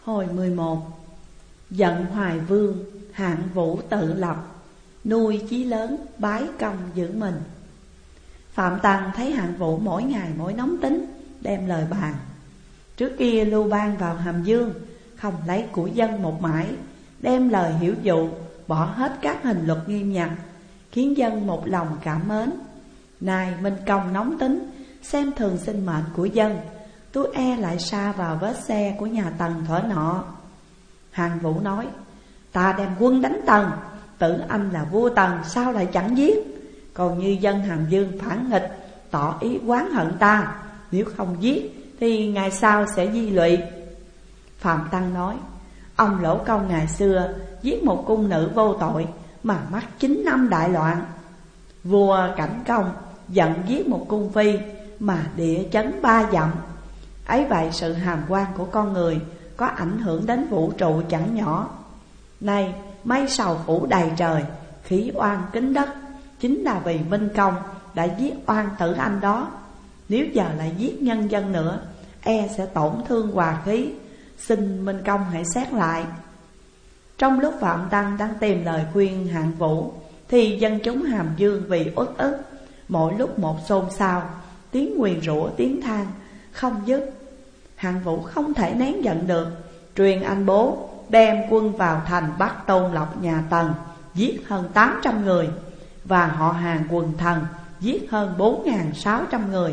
Hồi 11. Giận Hoài Vương, Hạng Vũ tự lập, nuôi chí lớn, bái công giữ mình. Phạm Tăng thấy Hạng Vũ mỗi ngày mỗi nóng tính, đem lời bàn. Trước kia Lưu Bang vào Hàm Dương, không lấy của dân một mãi, đem lời hiểu dụ, bỏ hết các hình luật nghiêm ngặt, khiến dân một lòng cảm mến. Nay Minh Công nóng tính, xem thường sinh mệnh của dân, tôi e lại sa vào vết xe của nhà Tần thuở nọ. Hạng Vũ nói, ta đem quân đánh Tần, tự anh là vua Tần sao lại chẳng giết? Còn như dân Hàm Dương phản nghịch, tỏ ý oán hận ta, nếu không giết thì ngày sau sẽ di lụy. Phạm Tăng nói, ông Lỗ Công ngày xưa giết một cung nữ vô tội mà mắc 9 năm đại loạn. Vua Cảnh Công giận giết một cung phi mà địa chấn 3 dặm. Ấy vậy sự hàm quan của con người có ảnh hưởng đến vũ trụ chẳng nhỏ. Nay mây sầu phủ đầy trời, khí oan kín đất, chính là vì Minh Công đã giết oan tử anh đó. Nếu giờ lại giết nhân dân nữa, e sẽ tổn thương hòa khí. Xin Minh Công hãy xét lại. Trong lúc Phạm Tăng đang tìm lời khuyên Hạng Vũ, thì dân chúng Hàm Dương vì uất ức, mỗi lúc một xôn xao, tiếng nguyền rủa tiếng than không dứt. Hạng Vũ không thể nén giận được, truyền anh bố đem quân vào thành bắt Tôn Lộc nhà Tần, giết hơn 800 người, và họ hàng quần thần giết hơn 4.600 người.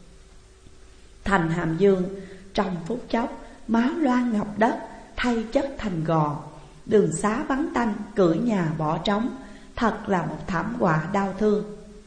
Thành Hàm Dương trong phút chốc máu loang ngập đất, thay chất thành gò, đường xá vắng tanh, cửa nhà bỏ trống, thật là một thảm họa đau thương.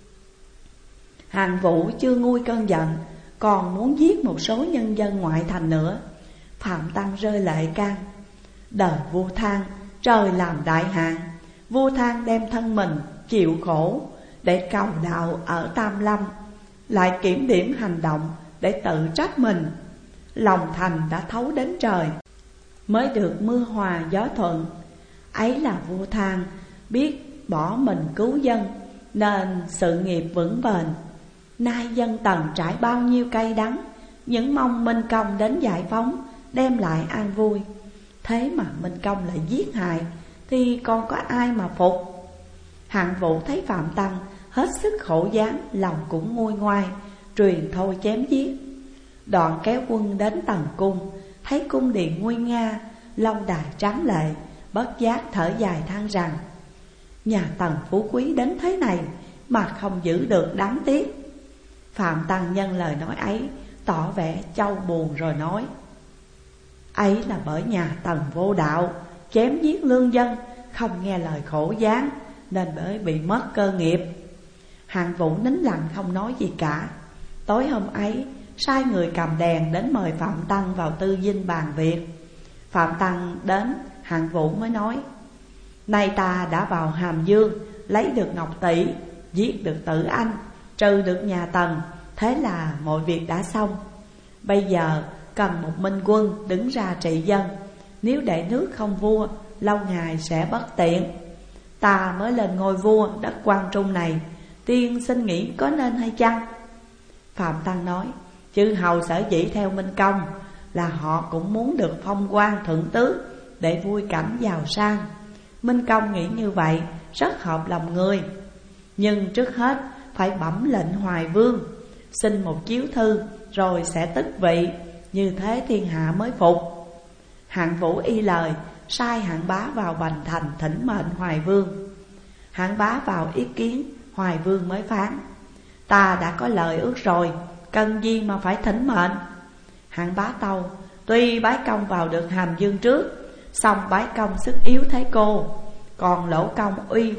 Hạng Vũ chưa nguôi cơn giận, còn muốn giết một số nhân dân ngoại thành nữa. Phạm Tăng rơi lệ can, đời vua Thang trời làm đại hạn, vua Thang đem thân mình chịu khổ để cầu đạo ở Tam Lâm, lại kiểm điểm hành động để tự trách mình. Lòng thành đã thấu đến trời, mới được mưa hòa gió thuận. Ấy là vua Thang biết bỏ mình cứu dân, nên sự nghiệp vững bền. Nay dân Tần trải bao nhiêu cay đắng, những mong Minh Công đến giải phóng, đem lại an vui. Thế mà Minh Công lại giết hại, thì còn có ai mà phục? Hạng Vũ thấy Phạm Tăng hết sức khổ gián, lòng cũng nguôi ngoai, truyền thôi chém giết. Đoạn kéo quân đến Tần cung, thấy cung điện nguy nga, lâu đài tráng lệ, bất giác thở dài than rằng, nhà Tần phú quý đến thế này mà không giữ được, đáng tiếc. Phạm Tăng nhân lời nói ấy, tỏ vẻ châu buồn rồi nói, ấy là bởi nhà Tần vô đạo, chém giết lương dân, không nghe lời khổ gián, nên bởi bị mất cơ nghiệp. Hạng Vũ nín lặng không nói gì cả. Tối hôm ấy sai người cầm đèn đến mời Phạm Tăng vào tư dinh bàn việc. Phạm Tăng đến, Hạng Vũ mới nói, nay ta đã vào Hàm Dương, lấy được Ngọc Tỷ, giết được Tử Anh, trừ được nhà Tần, thế là mọi việc đã xong. Bây giờ cần một minh quân đứng ra trị dân, nếu để nước không vua, lâu ngày sẽ bất tiện. Ta mới lên ngôi vua đất Quan Trung này, tiên xin nghĩ có nên hay chăng? Phạm Tăng nói, chư hầu sở dĩ theo Minh Công là họ cũng muốn được phong quan thượng tước để vui cảnh giàu sang. Minh Công nghĩ như vậy rất hợp lòng người. Nhưng trước hết phải bẩm lệnh Hoài Vương, xin một chiếu thư rồi sẽ tức vị, như thế thiên hạ mới phục. Hạng Vũ y lời, sai Hạng Bá vào Bành Thành thỉnh mệnh Hoài Vương. Hạng Bá vào ý kiến, Hoài Vương mới phán, ta đã có lời ước rồi, cần gì mà phải thỉnh mệnh? Hạng Bá tâu, tuy bái công vào được Hàm Dương trước, song bái công sức yếu thế cô, còn Lỗ Công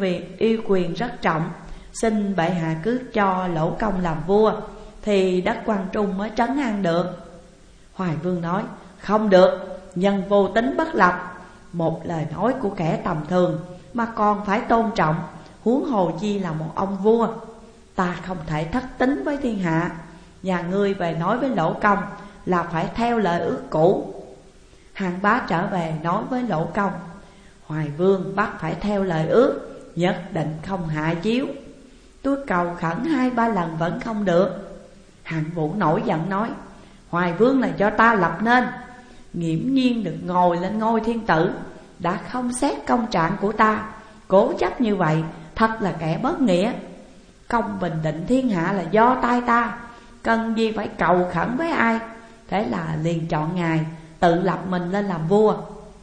uy quyền rất trọng, xin bệ hạ cứ cho Lỗ Công làm vua, thì đất Quan Trung mới trấn an được. Hoài Vương nói, không được, nhân vô tính bất lập, một lời nói của kẻ tầm thường mà còn phải tôn trọng, huống hồ chi là một ông vua. Ta không thể thất tín với thiên hạ, nhà ngươi về nói với Lỗ Công là phải theo lời ước cũ. Hạng Bá trở về nói với Lỗ Công, Hoài Vương bắt phải theo lời ước, nhất định không hạ chiếu. Tôi cầu khẩn 2-3 lần vẫn không được. Hạng Vũ nổi giận nói, Hoài Vương là do ta lập nên, nghiễm nhiên được ngồi lên ngôi thiên tử, đã không xét công trạng của ta, cố chấp như vậy thật là kẻ bất nghĩa. Công bình định thiên hạ là do tay ta, cần gì phải cầu khẩn với ai. Thế là liền chọn ngài tự lập mình lên làm vua.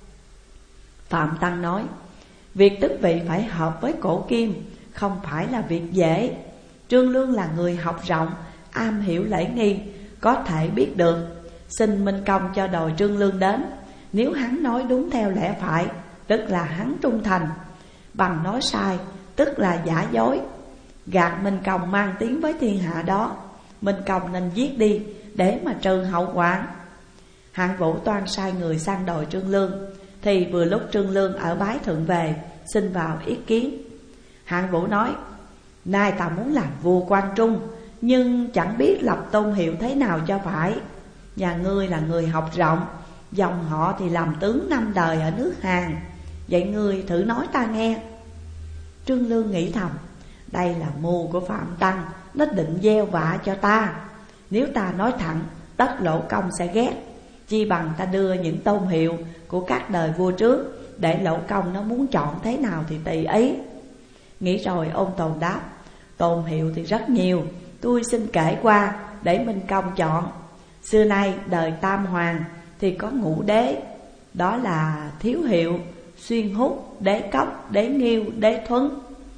Phạm Tăng nói, việc tước vị phải hợp với cổ kim, không phải là việc dễ. Trương Lương là người học rộng, am hiểu lễ nghi, có thể biết được. Xin Minh Công cho đòi Trương Lương đến. Nếu hắn nói đúng theo lẽ phải, tức là hắn trung thành. Bằng nói sai, tức là giả dối. Gạt Minh Công mang tiếng với thiên hạ đó, Minh Công nên giết đi để mà trừ hậu quả. Hạng Vũ toan sai người sang đòi Trương Lương, thì vừa lúc Trương Lương ở bái thượng về, xin vào ý kiến. Hạng Vũ nói, nay ta muốn làm vua quan trung, nhưng chẳng biết lập tôn hiệu thế nào cho phải. Nhà ngươi là người học rộng, dòng họ thì làm tướng 5 đời ở nước Hàn, vậy ngươi thử nói ta nghe. Trương Lương nghĩ thầm, đây là mưu của Phạm Tăng, nó định gieo vạ cho ta. Nếu ta nói thẳng, tất Lỗ Công sẽ ghét. Chi bằng ta đưa những tôn hiệu của các đời vua trước, để Lỗ Công nó muốn chọn thế nào thì tùy ý. Nghĩ rồi Ôn Tồn đáp, tôn hiệu thì rất nhiều, tôi xin kể qua để Minh Công chọn. Xưa nay đời Tam Hoàng thì có ngũ đế, đó là Thiếu Hiệu, Xuyên Húc, Đế Cốc, Đế Nghiêu, Đế Thuấn.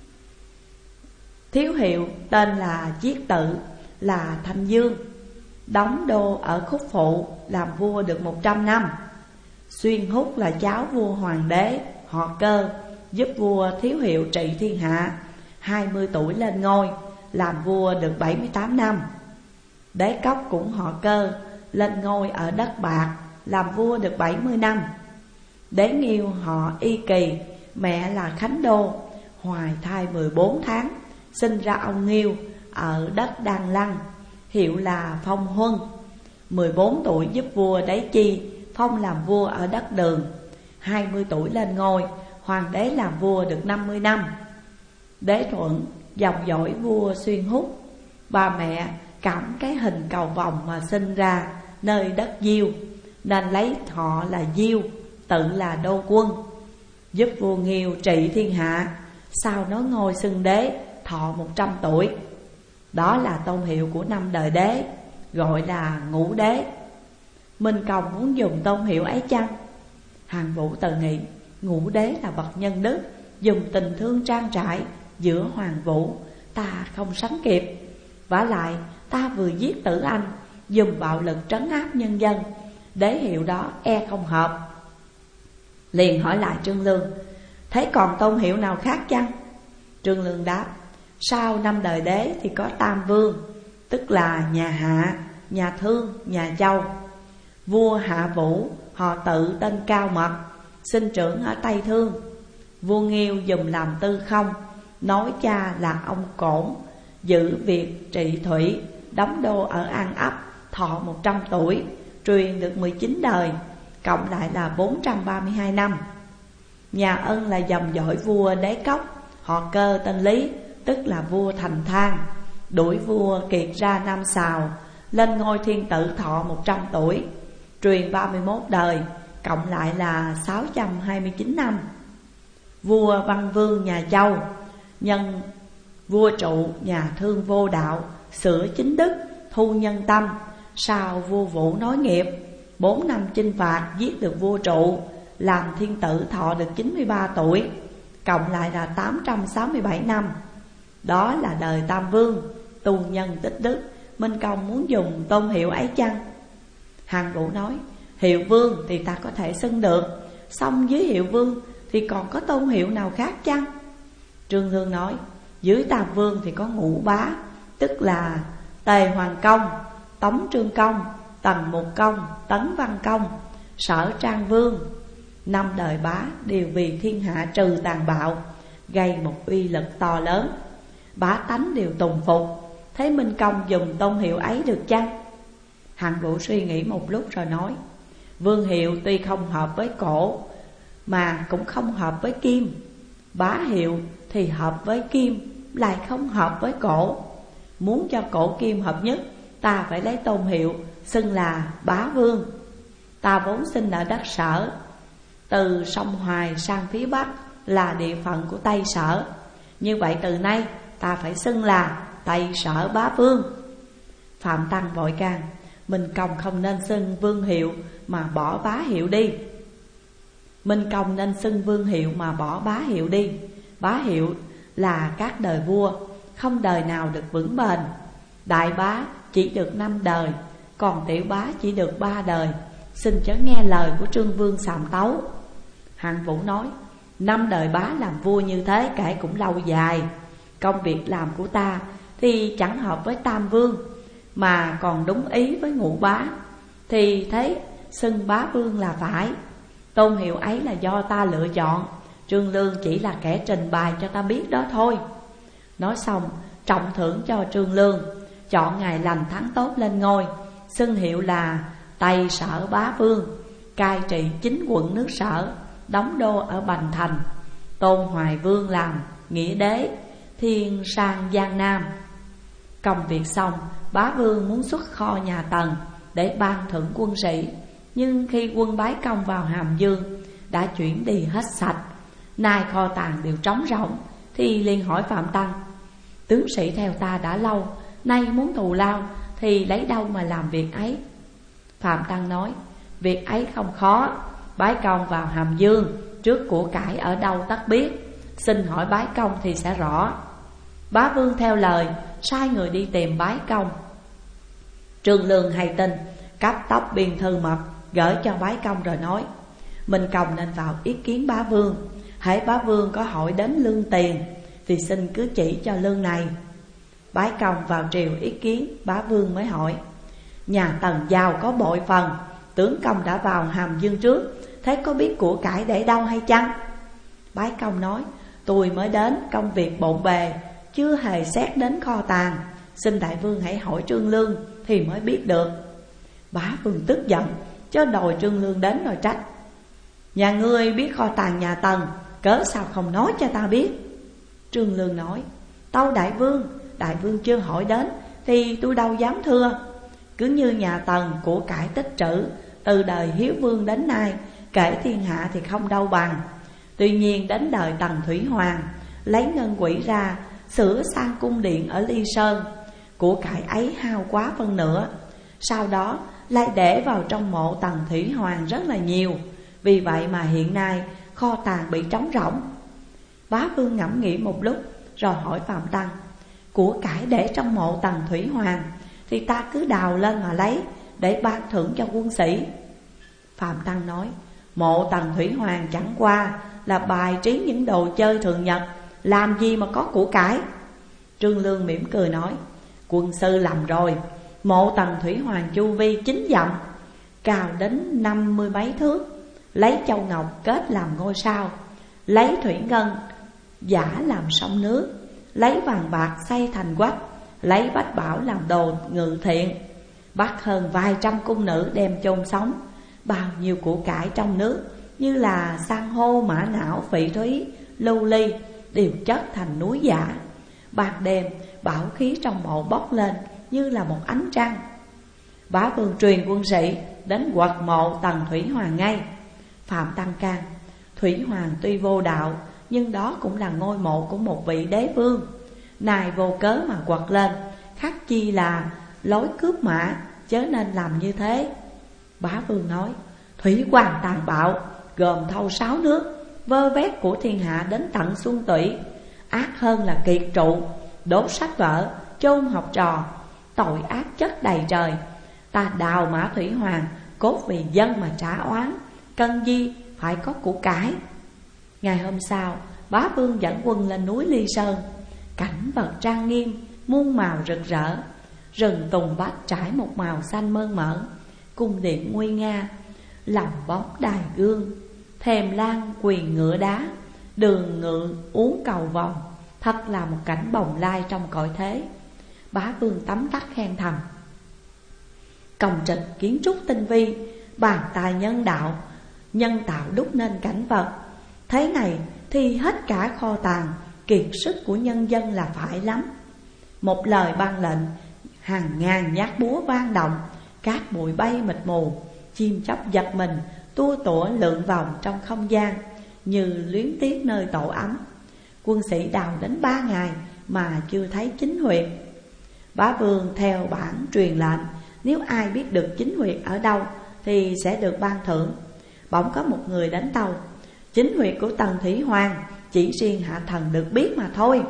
Thiếu Hiệu tên là Chiết Tự, là Thanh Dương, đóng đô ở Khúc Phụ, làm vua được 100 năm. Xuyên Húc là cháu vua Hoàng đế, họ Cơ, giúp vua Thiếu Hiệu trị thiên hạ, 20 tuổi lên ngôi, làm vua được 78 năm. Đế Cốc cũng họ Cơ, lên ngôi ở đất Bạc, làm vua được 70 năm. Đế Nghiêu họ Y Kỳ, mẹ là Khánh Đô, hoài thai 14 tháng, sinh ra ông Nghiêu ở đất Đan Lăng, hiệu là Phong Huân. 14 tuổi giúp vua Đế Chi, phong làm vua ở đất Đường. 20 tuổi lên ngôi, hoàng đế làm vua được 50 năm. Đế Thuận dòng dõi vua Xuyên Húc, bà mẹ cảm cái hình cầu vồng mà sinh ra nơi đất Diêu, nên lấy họ là Diêu, tự là Đô Quân, giúp vua Nghiêu trị thiên hạ. Sau nó ngôi xưng đế, thọ 100 tuổi. Đó là tôn hiệu của 5 đời đế, gọi là ngũ đế. Minh Công muốn dùng tôn hiệu ấy chăng? Hạng Vũ tự nghĩ, ngũ đế là bậc nhân đức, dùng tình thương trang trải giữa hoàng vũ, ta không sánh kịp. vả lại ta vừa giết Tử Anh, dùng bạo lực trấn áp nhân dân, đế hiệu đó e không hợp. Liền hỏi lại Trương Lương, thế còn tôn hiệu nào khác chăng? Trương Lương đáp, sau 5 đời đế thì có Tam Vương, tức là nhà Hạ, nhà Thương, nhà Châu. Vua Hạ Vũ họ Tự tên Cao Mật, sinh trưởng ở Tây Thương. Vua Nghiêu dùng làm Tư Không, nói cha là ông Cổn, giữ việc trị thủy, đóng đô ở An Ấp, thọ 100 tuổi, truyền được 19 đời, cộng lại là 432 năm. Nhà Ân là dòng dõi vua Đế Cốc, họ Cơ tên Lý, tức là vua Thành Thang, đuổi vua Kiệt ra Nam Sào, lên ngôi thiên tử thọ 100 tuổi, truyền 31 đời, cộng lại là 629 năm. Vua Văn Vương nhà Châu, nhân vua Trụ nhà Thương Vô Đạo, sửa chính đức, thu nhân tâm. Sau vua Vũ nối nghiệp, 4 năm chinh phạt giết được vua Trụ, làm thiên tử thọ được 93 tuổi, cộng lại là 867 năm. Đó là đời Tam Vương, tu nhân tích đức. Minh Công muốn dùng tôn hiệu ấy chăng? Hạng Vũ nói, hiệu vương thì ta có thể xưng được, song dưới hiệu vương thì còn có tôn hiệu nào khác chăng? Trương Lương nói, dưới Tam Vương thì có Ngũ Bá, tức là Tề Hoàng Công, Tống Trương Công, Tần Mục Công, Tấn Văn Công, Sở Trang Vương. 5 đời bá đều vì thiên hạ trừ tàn bạo, gây một uy lực to lớn, bá tánh đều tùng phục. Thế Minh Công dùng tôn hiệu ấy được chăng? Hạng Vũ suy nghĩ một lúc rồi nói, vương hiệu tuy không hợp với cổ, mà cũng không hợp với kim. Bá hiệu thì hợp với kim, lại không hợp với cổ. Muốn cho cổ kim hợp nhất, ta phải lấy tôn hiệu xưng là Bá Vương. Ta vốn sinh ở đất Sở, từ sông Hoài sang phía Bắc là địa phận của Tây Sở. Như vậy từ nay ta phải xưng là Tây Sở Bá Vương. Phạm Tăng vội can: Minh Công không nên xưng vương hiệu mà bỏ bá hiệu đi. Minh Công nên xưng vương hiệu mà bỏ bá hiệu đi. Bá hiệu là các đời vua, không đời nào được vững bền. Đại bá chỉ được 5 đời, còn tiểu bá chỉ được 3 đời. Xin chớ nghe lời của Trương Vương sàm tấu. Hạng Vũ nói: 5 đời bá làm vua như thế kể cũng lâu dài. Công việc làm của ta thì chẳng hợp với Tam Vương, mà còn đúng ý với Ngũ bá, thì thế xưng bá vương là phải. Tôn hiệu ấy là do ta lựa chọn, Trương Lương chỉ là kẻ trình bày cho ta biết đó thôi. Nói xong trọng thưởng cho Trương Lương, chọn ngày lành tháng tốt lên ngôi, xưng hiệu là Tây Sở Bá Vương, cai trị 9 quận nước Sở, đóng đô ở Bành Thành. Tôn Hoài Vương làm nghĩa đế, thiên sang Giang Nam. Công việc xong, bá vương muốn xuất kho nhà Tần để ban thưởng quân sĩ. Nhưng khi quân bái công vào Hàm Dương đã chuyển đi hết sạch, nay kho tàng đều trống rỗng, thì liền hỏi Phạm Tăng: Tướng sĩ theo ta đã lâu, nay muốn thù lao thì lấy đâu mà làm việc ấy? Phạm Tăng nói: Việc ấy không khó. Bái công vào Hàm Dương, trước của cải ở đâu tất biết. Xin hỏi bái công thì sẽ rõ. Bá vương theo lời, sai người đi tìm bái công. Trương Lương hay tin, cấp tốc biên thư mật gửi cho bái công rồi nói: Minh Công nên vào ý kiến bá vương. Hễ bá vương có hỏi đến lương tiền thì xin cứ chỉ cho lương này. Bái công vào triều ý kiến, bá vương mới hỏi: Nhà Tần giàu có bội phần, tướng công đã vào Hàm Dương trước, thế có biết của cải để đâu hay chăng? Bái công nói: Tôi mới đến, công việc bộn bề, chưa hề xét đến kho tàng. Xin đại vương hãy hỏi Trương Lương thì mới biết được. Bá vương tức giận, cho đòi Trương Lương đến rồi trách: Nhà ngươi biết kho tàng nhà Tần, cớ sao không nói cho ta biết? Trương Lương nói: Tâu đại vương chưa hỏi đến thì tôi đâu dám thưa. Cứ như nhà Tần của cải tích trữ, từ đời Hiếu Vương đến nay, kể thiên hạ thì không đâu bằng. Tuy nhiên đến đời Tần Thủy Hoàng, lấy ngân quỹ ra sửa sang cung điện ở Ly Sơn, của cải ấy hao quá phân nửa. Sau đó lại để vào trong mộ Tần Thủy Hoàng rất là nhiều, vì vậy mà hiện nay kho tàng bị trống rỗng. Bá vương ngẫm nghĩ một lúc rồi hỏi Phạm Tăng: Của cải để trong mộ Tần Thủy Hoàng thì ta cứ đào lên mà lấy, để ban thưởng cho quân sĩ. Phạm Tăng nói: Mộ Tần Thủy Hoàng chẳng qua là bài trí những đồ chơi thường nhật, làm gì mà có của cải. Trương Lương mỉm cười nói: Quân sư lầm rồi. Mộ Tần Thủy Hoàng chu vi 9 dặm, cao đến 50 mấy thước, lấy châu ngọc kết làm ngôi sao, lấy thủy ngân giả làm sông nước, lấy vàng bạc xây thành quách, lấy bách bảo làm đồ ngự thiện, bắt hơn vài trăm cung nữ đem chôn sống. Bao nhiêu của cải trong nước như là san hô, mã não, phỉ thúy, lưu ly đều chất thành núi giả. Ban đêm bảo khí trong mộ bốc lên như là một ánh trăng. Bá vương truyền quân sĩ đến quật mộ Tần Thủy Hoàng ngay. Phạm Tăng can: Thủy Hoàng tuy vô đạo, nhưng đó cũng là ngôi mộ của một vị đế vương, nài vô cớ mà quật lên, khắc chi là lối cướp mã, chớ nên làm như thế. Bá vương nói: Thủy Hoàng tàn bạo, gồm thâu 6 nước, vơ vét của thiên hạ đến tận Xuân Tủy, ác hơn là kiệt trụ, đốt sách vở, chôn học trò, tội ác chất đầy trời. Ta đào mã Thủy Hoàng cốt vì dân mà trả oán, cần gì phải có của cải. Ngày hôm sau, bá vương dẫn quân lên núi Ly Sơn. Cảnh vật trang nghiêm, muôn màu rực rỡ, rừng tùng bách trải một màu xanh mơn mởn, cung điện nguy nga, lòng bóng đài gương, thềm lan quyền ngựa đá, đường ngự uốn cầu vòng, thật là một cảnh bồng lai trong cõi thế. Bá vương tấm tắc khen thầm: Công trình kiến trúc tinh vi, bàn tài nhân tạo đúc nên cảnh vật. Thế này thì hết cả kho tàng, kiệt sức của nhân dân là phải lắm. Một lời ban lệnh, hàng ngàn nhát búa vang động, cát bụi bay mịt mù, chim chóc giật mình, tua tủa lượn vòng trong không gian như luyến tiếc nơi tổ ấm. Quân sĩ đào đến 3 ngày mà chưa thấy chính huyệt. Bá Vương theo bản truyền lệnh, nếu ai biết được chính huyệt ở đâu thì sẽ được ban thưởng. Bỗng có một người đánh tâu: chính huyệt của Tần Thủy Hoàng chỉ riêng hạ thần được biết mà thôi.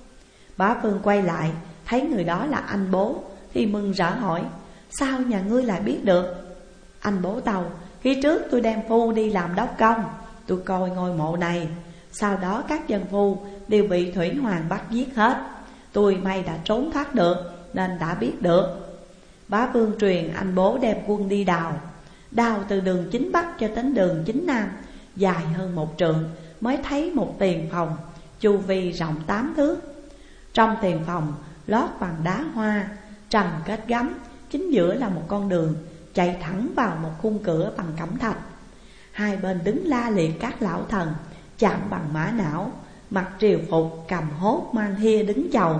Bá Vương quay lại thấy người đó là anh Bố thì mừng rỡ hỏi: sao nhà ngươi lại biết được? Anh Bố tâu: khi trước tôi đem phu đi làm đốc công, tôi coi ngôi mộ này, sau đó các dân phu đều bị Thủy Hoàng bắt giết hết. Tôi may đã trốn thoát được nên đã biết được. Bá Vương truyền anh Bố đem quân đi đào. Đào từ đường chính Bắc cho đến đường chính Nam, dài hơn 1 trượng, mới thấy một tiền phòng, chu vi rộng 8 thước. Trong tiền phòng lót bằng đá hoa, trần kết gấm, chính giữa là một con đường chạy thẳng vào một khung cửa bằng cẩm thạch. Hai bên đứng la liệt các lão thần, chạm bằng mã não, mặc triều phục, cầm hốt mang hia đứng chầu.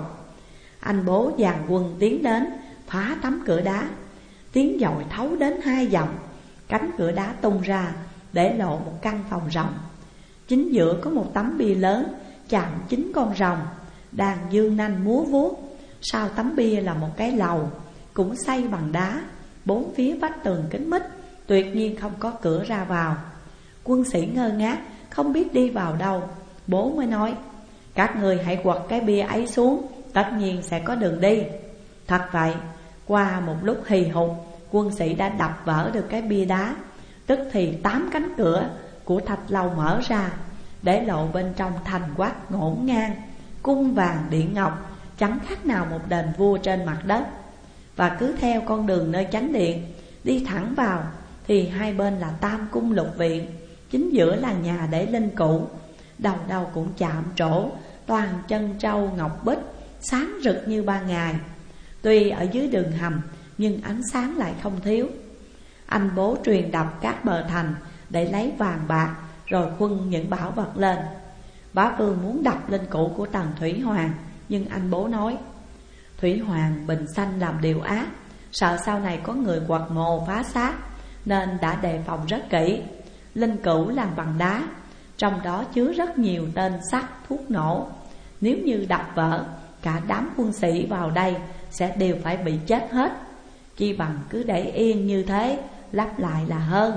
Anh Bố dàn quân tiến đến, phá tấm cửa đá, tiếng dội thấu đến 2 dặm. Cánh cửa đá tung ra, để lộ một căn phòng rộng. Chính giữa có một tấm bia lớn, chạm 9 con rồng đang dương nanh múa vuốt. Sau tấm bia là một cái lầu, cũng xây bằng đá, 4 phía vách tường kín mít, tuyệt nhiên không có cửa ra vào. Quân sĩ ngơ ngác, không biết đi vào đâu. Bố mới nói: các người hãy quật cái bia ấy xuống, tất nhiên sẽ có đường đi. Thật vậy, qua một lúc hì hục, quân sĩ đã đập vỡ được cái bia đá. Tức thì 8 cánh cửa của thạch lầu mở ra, để lộ bên trong thành quách ngổn ngang, cung vàng điện ngọc, chẳng khác nào một đền vua trên mặt đất. Và cứ theo con đường nơi chánh điện đi thẳng vào thì hai bên là tam cung lục viện. Chính giữa là nhà để linh cữu, đầu đầu cũng chạm trổ, toàn chân trâu ngọc bích, sáng rực như ban ngày. Tuy ở dưới đường hầm nhưng ánh sáng lại không thiếu. Anh Bố truyền đọc các bờ thành để lấy vàng bạc, rồi khuân những bảo vật lên. Bá Vương muốn đập lên cụ của Tần Thủy Hoàng, nhưng anh Bố nói: Thủy Hoàng bình sanh làm điều ác, sợ sau này có người quật mồ phá xác, nên đã đề phòng rất kỹ. Linh cữu làm bằng đá, trong đó chứa rất nhiều tên sắt, thuốc nổ. Nếu như đập vỡ, cả đám quân sĩ vào đây sẽ đều phải bị chết hết. Chi bằng cứ để yên như thế, lắp lại là hơn.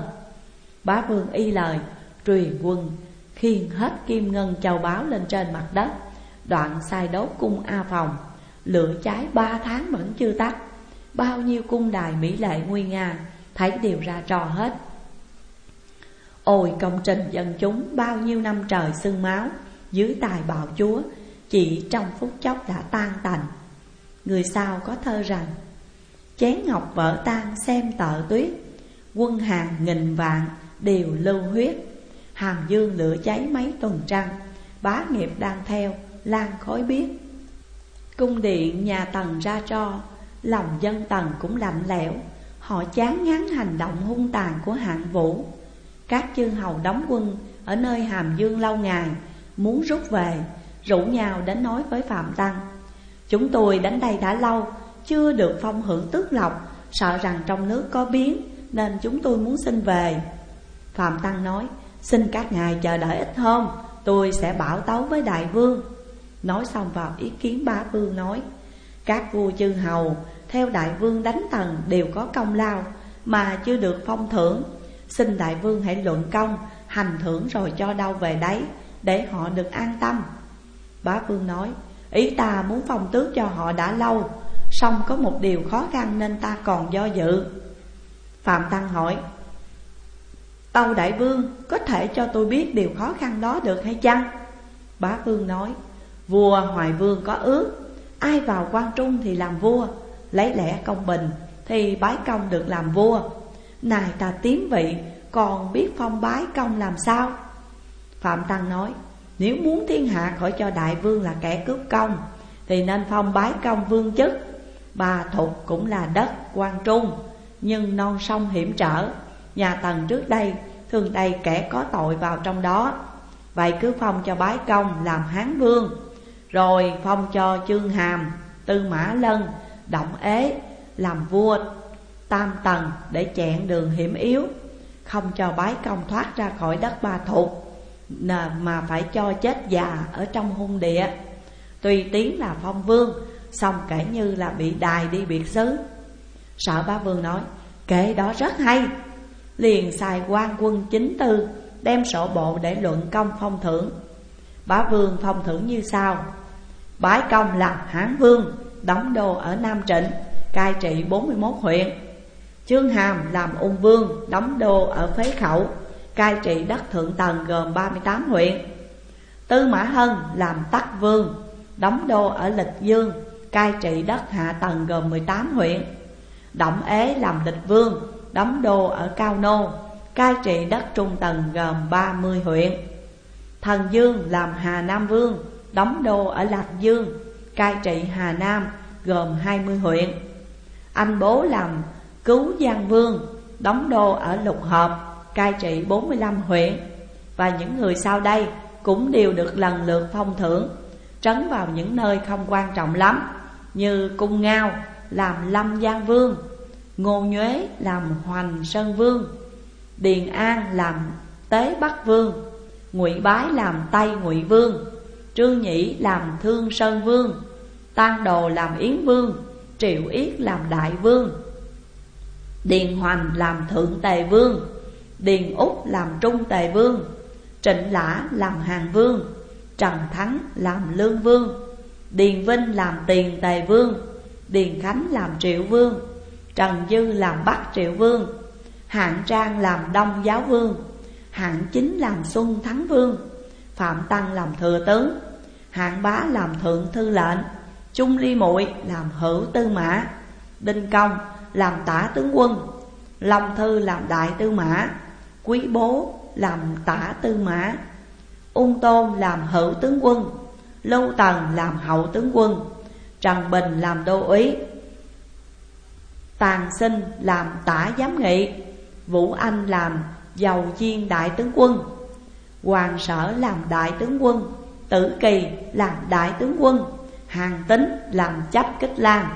Bá Vương y lời, truyền quân khiêng hết kim ngân châu báu lên trên mặt đất, đoạn sai đốt cung A Phòng. Lửa cháy 3 tháng vẫn chưa tắt. Bao nhiêu cung đài mỹ lệ nguy nga thấy đều ra trò hết. Ôi công trình dân chúng bao nhiêu năm trời xương máu dưới tài bạo chúa, chỉ trong phút chốc đã tan tành. Người sau có thơ rằng: chén ngọc vỡ tan xem tợ tuyết, quân hàng nghìn vạn đều lưu huyết. Hàm Dương lửa cháy mấy tuần trăng, bá nghiệp đang theo lan khói biếc. Cung điện nhà Tần ra tro, lòng dân Tần cũng lạnh lẽo. Họ chán ngán hành động hung tàn của Hạng Vũ. Các chư hầu đóng quân ở nơi Hàm Dương lâu ngày, muốn rút về, rủ nhau đến nói với Phạm Tăng: chúng tôi đến đây đã lâu, chưa được phong hưởng tước lộc, sợ rằng trong nước có biến, nên chúng tôi muốn xin về. Phạm Tăng nói: xin các ngài chờ đợi ít hôm, tôi sẽ bảo tấu với đại vương. Nói xong vào ý kiến Bá Vương nói: các vua chư hầu theo đại vương đánh Tần đều có công lao mà chưa được phong thưởng. Xin đại vương hãy luận công, hành thưởng rồi cho đâu về đấy, để họ được an tâm. Bá Vương nói: ý ta muốn phong tước cho họ đã lâu, song có một điều khó khăn nên ta còn do dự. Phạm Tăng hỏi: tâu đại vương có thể cho tôi biết điều khó khăn đó được hay chăng? Bá Vương nói: vua Hoài Vương có ước, ai vào quan trung thì làm vua, lấy lẽ công bình thì bái công được làm vua. Này ta tiến vị, còn biết phong bái công làm sao? Phạm Tăng nói: nếu muốn thiên hạ khỏi cho đại vương là kẻ cướp công, thì nên phong bái công vương chức. Bà Thục cũng là đất quan trung, nhưng non sông hiểm trở, nhà Tần trước đây thường đầy kẻ có tội vào trong đó. Vậy cứ phong cho bái công làm Hán vương, rồi phong cho Chương Hàm, Tư Mã Lân, Động Ế làm vua tam tầng để chẹn đường hiểm yếu, không cho Bái Công thoát ra khỏi đất Ba Thục, mà phải cho chết già ở trong hung địa. Tuy tiếng là phong vương, song kể như là bị đài đi biệt xứ. Sở Bá Vương nói: kệ đó rất hay. Liền xài quan quân chính tư đem sổ bộ để luận công phong thưởng. Bá Vương phong thưởng như sau: Bái Công làm Hán Vương, đóng đô ở Nam Trịnh, cai trị 41 huyện. Chương Hàm làm Ung Vương, đóng đô ở Phế Khẩu, cai trị đất Thượng Tần gồm 38 huyện. Tư Mã Hân làm Tắc Vương, đóng đô ở Lịch Dương, cai trị đất Hạ Tần gồm 18 huyện. Động Ế làm Lịch Vương, đóng đô ở Cao Nô, cai trị đất Trung Tần gồm 30 huyện. Thần Dương làm Hà Nam Vương, đóng đô ở Lạc Dương, cai trị Hà Nam gồm 20 huyện. Anh Bố làm Cứu Giang Vương, đóng đô ở Lục Hợp, cai trị 45 huyện. Và những người sau đây cũng đều được lần lượt phong thưởng, trấn vào những nơi không quan trọng lắm, như Cung Ngao làm Lâm Giang Vương, Ngô Nhuế làm Hoành Sơn Vương, Điền An làm Tế Bắc Vương, Ngụy Bái làm Tây Ngụy Vương, Trương Nhĩ làm Thương Sơn Vương, Tang Đồ làm Yến Vương, Triệu Yết làm Đại Vương, Điền Hoành làm Thượng Tề Vương, Điền Úc làm Trung Tề Vương, Trịnh Lã làm Hàn Vương, Trần Thắng làm Lương Vương, Điền Vinh làm Tiền Tề Vương, Điền Khánh làm Triệu Vương, Trần Dư làm Bắc Triệu Vương, Hạng Trang làm Đông Giáo Vương, Hạng Chính làm Xuân Thắng Vương, Phạm Tăng làm Thừa Tướng, Hạng Bá làm Thượng Thư Lệnh, Trung Ly Muội làm Hữu Tư Mã, Đinh Công làm Tả Tướng Quân, Long Thư làm Đại Tư Mã, Quý Bố làm Tả Tư Mã, Ung Tôn làm Hữu Tướng Quân, Lưu Tần làm Hậu Tướng Quân, Trần Bình làm Đô úy, Tàn Sinh làm Tả Giám Nghị, Vũ Anh làm Dầu Chiên Đại Tướng Quân, Hoàng Sở làm Đại Tướng Quân, Tử Kỳ làm Đại Tướng Quân, Hàn Tín làm Chấp Kích Lang.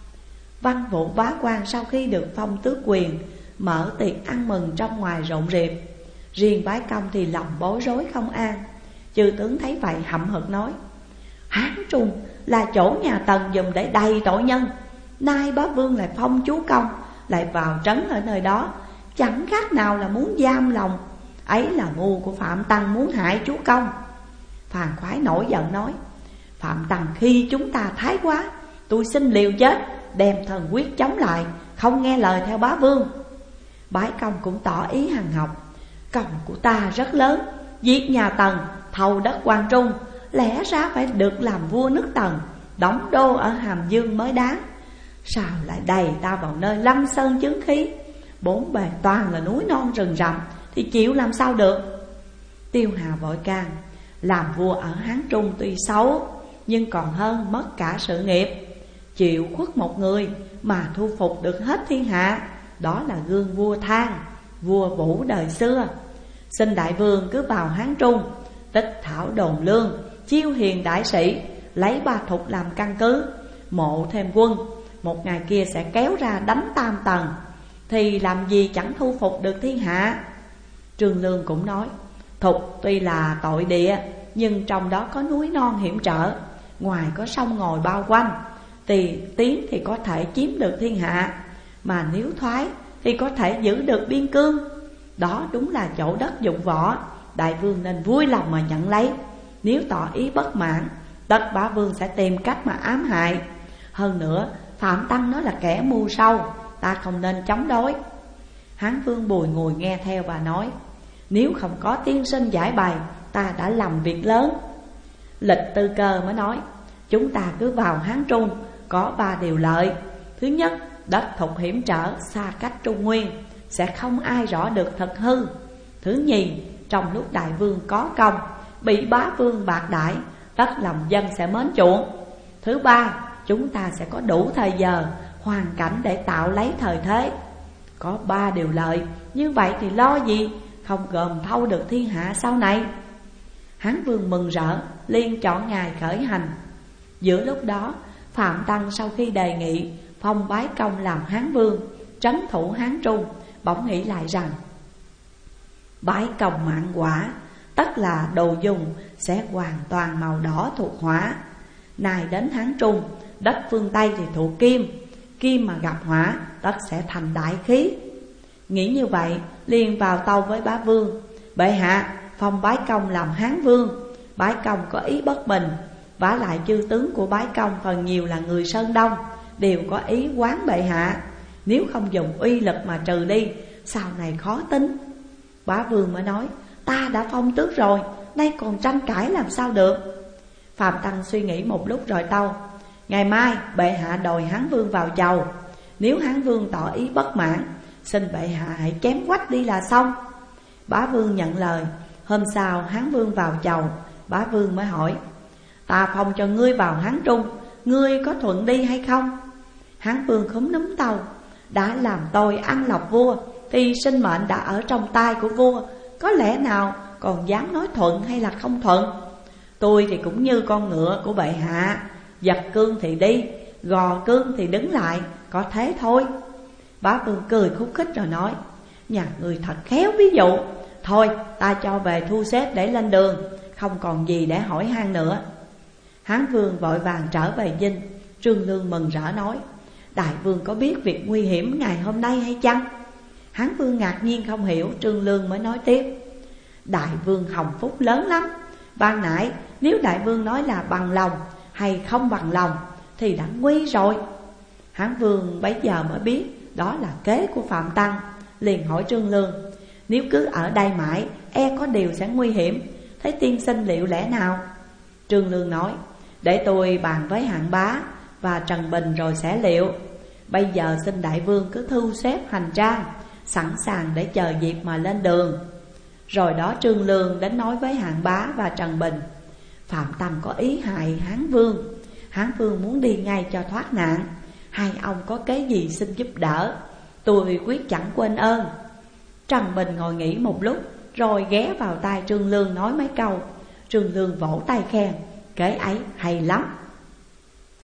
Văn Vũ bá quan sau khi được phong tước quyền, mở tiệc ăn mừng trong ngoài rộn rịp. Riêng Bái Công thì lòng bối rối không an. Chư tướng thấy vậy hậm hực nói: Hán Trung là chỗ nhà Tần dùng để đầy tội nhân, nay bá vương lại phong chúa công, lại vào trấn ở nơi đó, chẳng khác nào là muốn giam lòng. Ấy là mưu của Phạm Tăng muốn hại chúa công. Phàn Khoái nổi giận nói: Phạm Tăng khi chúng ta thái quá, tôi xin liều chết, đem thần quyết chống lại, không nghe lời theo bá vương. Bái Công cũng tỏ ý hằng học: Công của ta rất lớn, giết nhà Tần, thầu đất Quan Trung, lẽ ra phải được làm vua nước Tần, đóng đô ở Hàm Dương mới đáng. Sao lại đầy ta vào nơi lâm sơn chứng khí, bốn bề toàn là núi non rừng rậm, thì chịu làm sao được. Tiêu Hà vội can: Làm vua ở Hán Trung tuy xấu, nhưng còn hơn mất cả sự nghiệp. Chịu khuất một người mà thu phục được hết thiên hạ, đó là gương vua Thang, vua Vũ đời xưa. Xin đại vương cứ vào Hán Trung, tích thảo đồn lương, chiêu hiền đại sĩ, lấy Ba Thục làm căn cứ, mộ thêm quân. Một ngày kia sẽ kéo ra đánh Tam Tần, thì làm gì chẳng thu phục được thiên hạ. Trương Lương cũng nói: Thục tuy là tội địa, nhưng trong đó có núi non hiểm trở, ngoài có sông ngòi bao quanh, thì tiến thì có thể chiếm được thiên hạ, mà nếu thoái thì có thể giữ được biên cương. Đó đúng là chỗ đất dụng võ, đại vương nên vui lòng mà nhận lấy. Nếu tỏ ý bất mãn, tất bá vương sẽ tìm cách mà ám hại. Hơn nữa Phạm Tăng nó là kẻ mưu sâu, ta không nên chống đối. Hán vương bùi ngồi nghe theo và nói: Nếu không có tiên sinh giải bày, ta đã làm việc lớn. Lịch Tư Cơ mới nói: Chúng ta cứ vào Hán Trung, có 3 điều lợi. Thứ nhất, đất Thục hiểm trở, xa cách Trung Nguyên, sẽ không ai rõ được thật hư. Thứ nhì, trong lúc đại vương có công, bị bá vương bạc đãi, tất lòng dân sẽ mến chuộng. Thứ ba, chúng ta sẽ có đủ thời giờ, hoàn cảnh để tạo lấy thời thế. Có 3 điều lợi, như vậy thì lo gì không gồm thâu được thiên hạ sau này. Hán vương mừng rỡ, liền chọn ngày khởi hành. Giữa lúc đó, Phạm Tăng sau khi đề nghị phong Bái Công làm Hán vương, trấn thủ Hán Trung, bỗng nghĩ lại rằng bái công mạng quả, tất là đồ dùng sẽ hoàn toàn màu đỏ thuộc hỏa. Này đến Hán Trung, đất phương Tây thì thuộc kim, kim mà gặp hỏa tất sẽ thành đại khí. Nghĩ như vậy liền vào tâu với bá vương: bệ hạ, phong bái công làm Hán vương. Bái công có ý bất bình, vả lại chư tướng của bái công phần nhiều là người Sơn Đông, đều có ý quán bệ hạ. Nếu không dùng uy lực mà trừ đi, sau này khó tính. Bá vương mới nói: ta đã phong tước rồi, nay còn tranh cãi làm sao được. Phạm Tăng suy nghĩ một lúc rồi tâu: ngày mai bệ hạ đòi Hán vương vào chầu, nếu Hán vương tỏ ý bất mãn, xin bệ hạ hãy chém quách đi là xong. Bá vương nhận lời. Hôm sau Hán vương vào chầu, bá vương mới hỏi: ta phong cho ngươi vào Hán Trung, ngươi có thuận đi hay không? Hán vương khúm núm tâu: đã làm tôi ăn lộc vua, thì sinh mệnh đã ở trong tay của vua, có lẽ nào còn dám nói thuận hay là không thuận. Tôi thì cũng như con ngựa của bệ hạ, giật cương thì đi, gò cương thì đứng lại, có thế thôi. Bá vương cười khúc khích rồi nói: nhà người thật khéo ví dụ. Thôi ta cho về thu xếp để lên đường, không còn gì để hỏi han nữa. Hán vương vội vàng trở về dinh. Trương Lương mừng rỡ nói: đại vương có biết việc nguy hiểm ngày hôm nay hay chăng? Hán vương ngạc nhiên không hiểu. Trương Lương mới nói tiếp: đại vương hồng phúc lớn lắm. Ban nãy nếu đại vương nói là bằng lòng hay không bằng lòng thì đã nguy rồi. Hán vương bấy giờ mới biết đó là kế của Phạm Tăng, liền hỏi Trương Lương: nếu cứ ở đây mãi, e có điều sẽ nguy hiểm, thế tiên sinh liệu lẽ nào? Trương Lương nói: để tôi bàn với Hạng Bá và Trần Bình rồi sẽ liệu. Bây giờ xin đại vương cứ thu xếp hành trang, sẵn sàng để chờ dịp mà lên đường. Rồi đó Trương Lương đến nói với Hạng Bá và Trần Bình: Phạm Tăng có ý hại Hán vương, Hán vương muốn đi ngay cho thoát nạn. Hai ông có kế gì xin giúp đỡ, tôi quyết chẳng quên ơn. Trần Bình ngồi nghĩ một lúc, rồi ghé vào tai Trương Lương nói mấy câu. Trương Lương vỗ tay khen: kế ấy hay lắm.